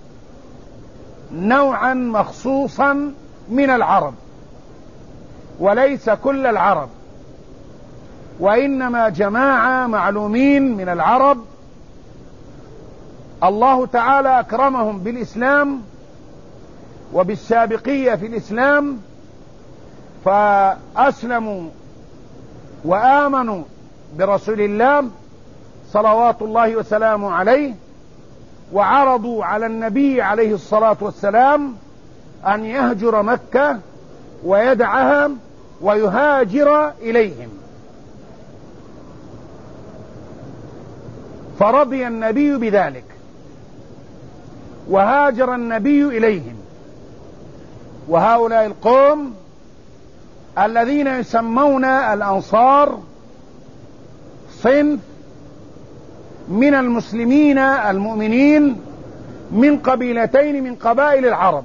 نوعا مخصوصا من العرب، وليس كل العرب، وإنما جماعة معلومين من العرب الله تعالى أكرمهم بالإسلام وبالسابقية في الإسلام، فأسلموا وآمنوا برسول الله صلوات الله وسلامه عليه، وعرضوا على النبي عليه الصلاة والسلام أن يهجر مكة ويدعها ويهاجر إليهم، فرضي النبي بذلك وهاجر النبي إليهم. وهؤلاء القوم الذين يسمون الأنصار صنف من المسلمين المؤمنين من قبيلتين من قبائل العرب.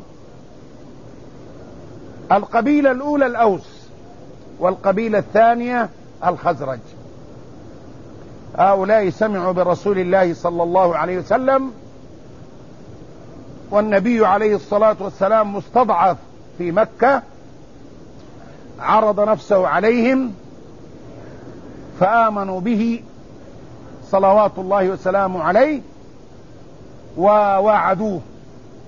القبيلة الأولى الأوس، والقبيلة الثانية الخزرج. هؤلاء سمعوا برسول الله صلى الله عليه وسلم، والنبي عليه الصلاة والسلام مستضعف في مكة، عرض نفسه عليهم فآمنوا به صلوات الله وسلامه عليه، ووعدوه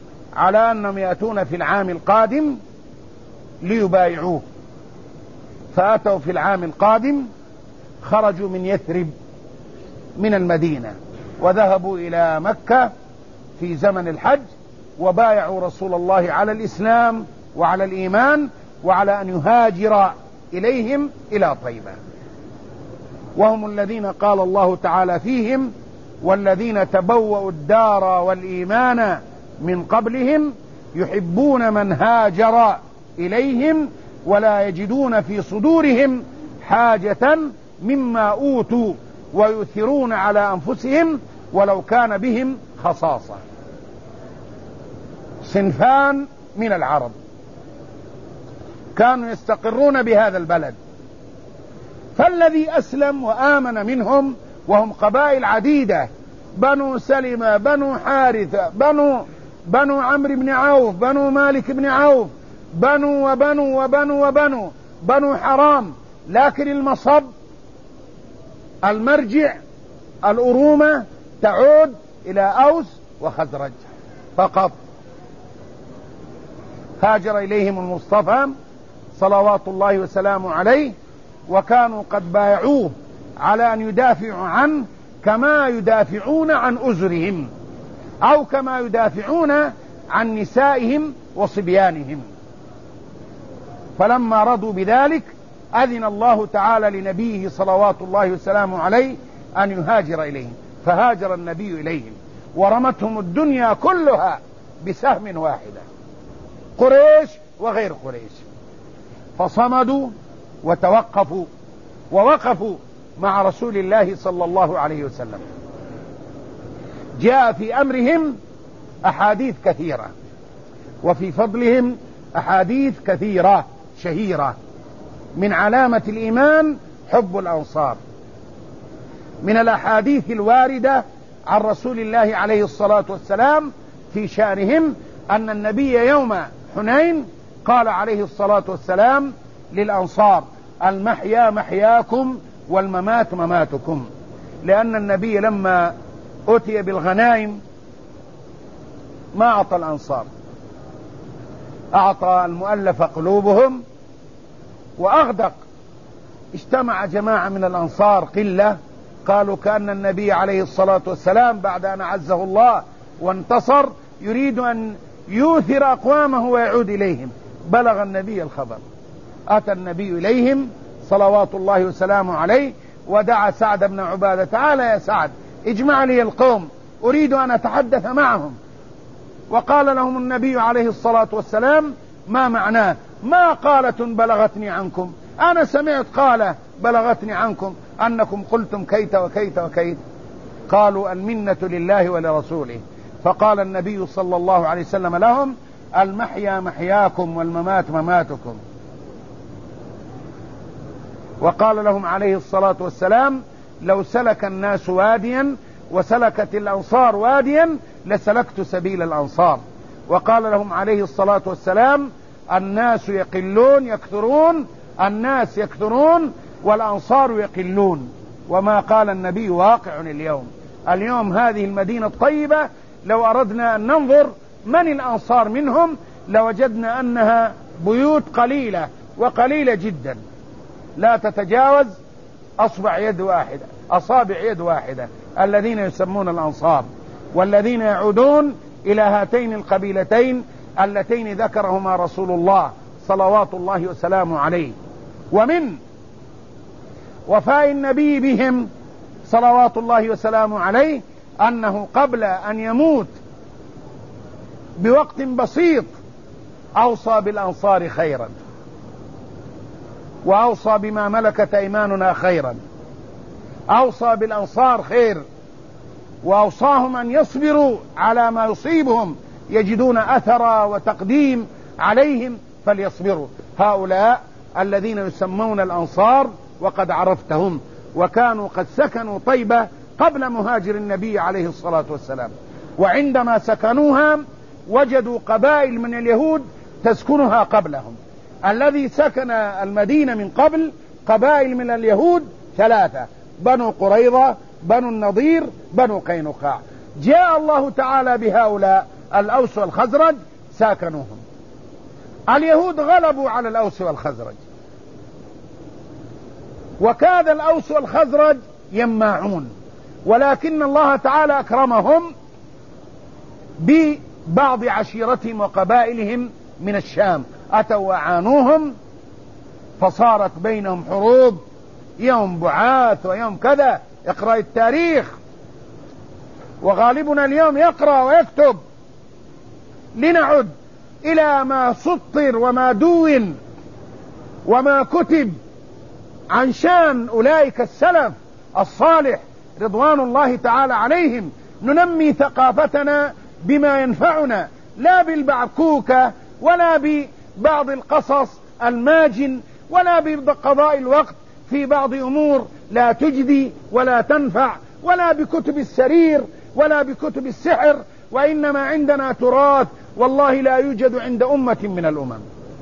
على أنهم يأتون في العام القادم ليبايعوه. فأتوا في العام القادم خرجوا من يثرب من المدينة وذهبوا إلى مكة في زمن الحج، وبايعوا رسول الله على الإسلام وعلى الإيمان وعلى أن يهاجر إليهم إلى طيبة. وهم الذين قال الله تعالى فيهم: والذين تبوأوا الدار والإيمان من قبلهم يحبون من هاجر إليهم ولا يجدون في صدورهم حاجة مما أوتوا ويؤثرون على أنفسهم ولو كان بهم خصاصة. صنفان من العرب كانوا يستقرون بهذا البلد، فالذي أسلم وآمن منهم وهم قبائل عديدة: بنو سلمة، بنو حارثة، بنو بنو عمرو بن عوف، بنو مالك بن عوف، بنو وبنو وبنو وبنو بنو حرام. لكن المصب، المرجع، الأرومة تعود إلى أوس وخزرج فقط. هاجر إليهم المصطفى صلوات الله وسلامه عليه، وكانوا قد بايعوه على أن يدافعوا عنه كما يدافعون عن أزرهم أو كما يدافعون عن نسائهم وصبيانهم. فلما رضوا بذلك أذن الله تعالى لنبيه صلوات الله وسلامه عليه أن يهاجر إليهم، فهاجر النبي إليهم ورمتهم الدنيا كلها بسهم واحدة، قريش وغير قريش، فصمدوا وتوقفوا ووقفوا مع رسول الله صلى الله عليه وسلم. جاء في أمرهم أحاديث كثيرة، وفي فضلهم أحاديث كثيرة شهيرة. من علامة الإيمان حب الأنصار. من الأحاديث الواردة عن رسول الله عليه الصلاة والسلام في شأنهم أن النبي يوم حنين قال عليه الصلاة والسلام للأنصار: المحيا محياكم والممات مماتكم. لأن النبي لما أتي بالغنائم ما أعطى الأنصار، أعطى المؤلف قلوبهم وأغدق. اجتمع جماعة من الأنصار قلة قالوا كأن النبي عليه الصلاة والسلام بعد أن أعزه الله وانتصر يريد أن يؤثر أقوامه ويعود إليهم. بلغ النبي الخبر، أتى النبي إليهم صلوات الله وسلامه عليه ودعا سعد بن عبادة: تعال يا سعد اجمع لي القوم أريد أن أتحدث معهم. وقال لهم النبي عليه الصلاة والسلام: ما معناه؟ ما قالة بلغتني عنكم؟ أنا سمعت قالة بلغتني عنكم أنكم قلتم كيت وكيت وكيت. قالوا: المنة لله ولرسوله. فقال النبي صلى الله عليه وسلم لهم: المحيا محياكم والممات مماتكم. وقال لهم عليه الصلاة والسلام: لو سلك الناس واديا وسلكت الأنصار واديا لسلكت سبيل الأنصار. وقال لهم عليه الصلاة والسلام: الناس يقلون يكثرون، الناس يكثرون والأنصار يقلون. وما قال النبي واقع اليوم. اليوم هذه المدينة الطيبة لو أردنا أن ننظر من الأنصار منهم لوجدنا أنها بيوت قليلة وقليلة جدا، لا تتجاوز أصبع يد واحدة أصابع يد واحدة الذين يسمون الأنصار، والذين يعودون إلى هاتين القبيلتين اللتين ذكرهما رسول الله صلوات الله وسلامه عليه. ومن وفاء النبي بهم صلوات الله وسلامه عليه أنه قبل أن يموت بوقت بسيط أوصى بالأنصار خيرا، وأوصى بما ملكت أيماننا خيرا، أوصى بالأنصار خير، وأوصاهم أن يصبروا على ما يصيبهم، يجدون أثر وتقديم عليهم فليصبروا. هؤلاء الذين يسمون الأنصار وقد عرفتهم، وكانوا قد سكنوا طيبة قبل مهاجر النبي عليه الصلاة والسلام، وعندما سكنوها وجدوا قبائل من اليهود تسكنها قبلهم. الذي سكن المدينة من قبل قبائل من اليهود ثلاثة: بنو قريظة، بنو النضير، بنو قينقاع. جاء الله تعالى بهؤلاء الأوس والخزرج ساكنوهم. اليهود غلبوا على الأوس والخزرج وكاد الأوس والخزرج يماعون، ولكن الله تعالى أكرمهم ببعض عشيرتهم وقبائلهم من الشام، أتوا وعانوهم فصارت بينهم حروب، يوم بعاث ويوم كذا. اقرأ التاريخ، وغالبنا اليوم يقرأ ويكتب. لنعد إلى ما سطر وما دون وما كتب عن شان أولئك السلف الصالح رضوان الله تعالى عليهم، ننمي ثقافتنا بما ينفعنا، لا بالبعكوكة ولا ببعض القصص الماجن ولا بقضاء الوقت في بعض أمور لا تجدي ولا تنفع، ولا بكتب السرير ولا بكتب السحر، وإنما عندنا تراث والله لا يوجد عند أمة من الأمم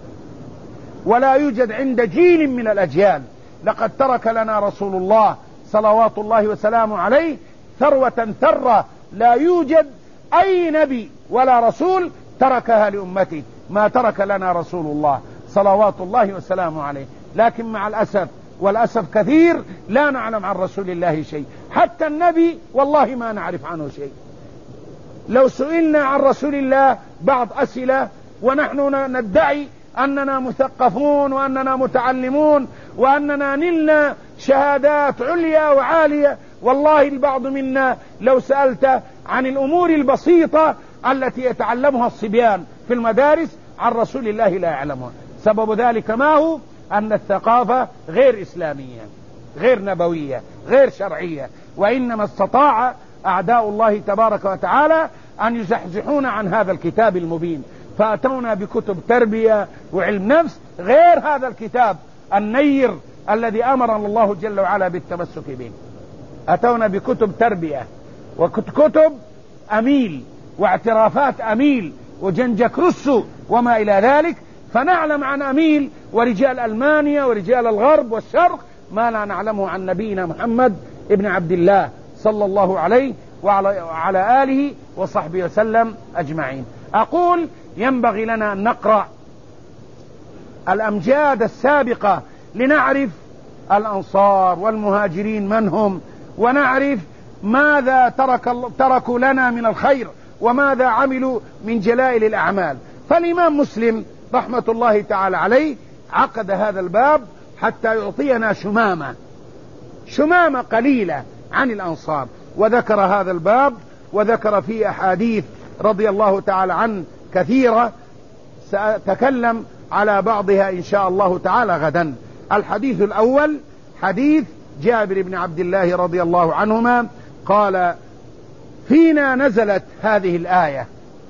ولا يوجد عند جيل من الأجيال. لقد ترك لنا رسول الله صلوات الله وسلامه عليه ثروة ثرة لا يوجد أي نبي ولا رسول تركها لأمته ما ترك لنا رسول الله صلوات الله وسلامه عليه. لكن مع الأسف، والأسف كثير، لا نعلم عن رسول الله شيء، حتى النبي والله ما نعرف عنه شيء. لو سئلنا عن رسول الله بعض أسئلة ونحن ندعي أننا مثقفون وأننا متعلمون وأننا نلنا شهادات عليا وعالية، والله البعض منا لو سألت عن الأمور البسيطة التي يتعلمها الصبيان في المدارس عن رسول الله لا يعلمها. سبب ذلك ما هو؟ أن الثقافة غير إسلامية، غير نبوية، غير شرعية، وإنما استطاع أعداء الله تبارك وتعالى أن يزحزحون عن هذا الكتاب المبين، فأتونا بكتب تربية وعلم نفس غير هذا الكتاب النير الذي أمرنا الله جل وعلا بالتمسك به. أتونا بكتب تربية وكتب أميل واعترافات أميل وجنجك رسو وما إلى ذلك، فنعلم عن أميل ورجال ألمانيا ورجال الغرب والشرق ما لا نعلمه عن نبينا محمد ابن عبد الله صلى الله عليه وعلى آله وصحبه وسلم أجمعين. أقول ينبغي لنا أن نقرأ الأمجاد السابقة لنعرف الأنصار والمهاجرين من هم، ونعرف ماذا ترك تركوا لنا من الخير وماذا عملوا من جلائل الأعمال. فالإمام مسلم رحمة الله تعالى عليه عقد هذا الباب حتى يعطينا شمامة شمامة قليلة عن الأنصار، وذكر هذا الباب وذكر فيه أحاديث رضي الله تعالى عنه كثيرة، سأتكلم على بعضها إن شاء الله تعالى غدا. الحديث الأول حديث جابر بن عبد الله رضي الله عنهما قال: فينا نزلت هذه الآية: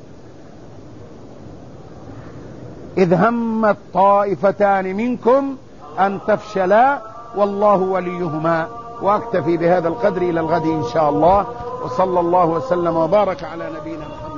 إذ همت طائفتان منكم أن تفشلا والله وليهما. وأكتفي بهذا القدر إلى الغد إن شاء الله، وصلى الله وسلم وبارك على نبينا محمد.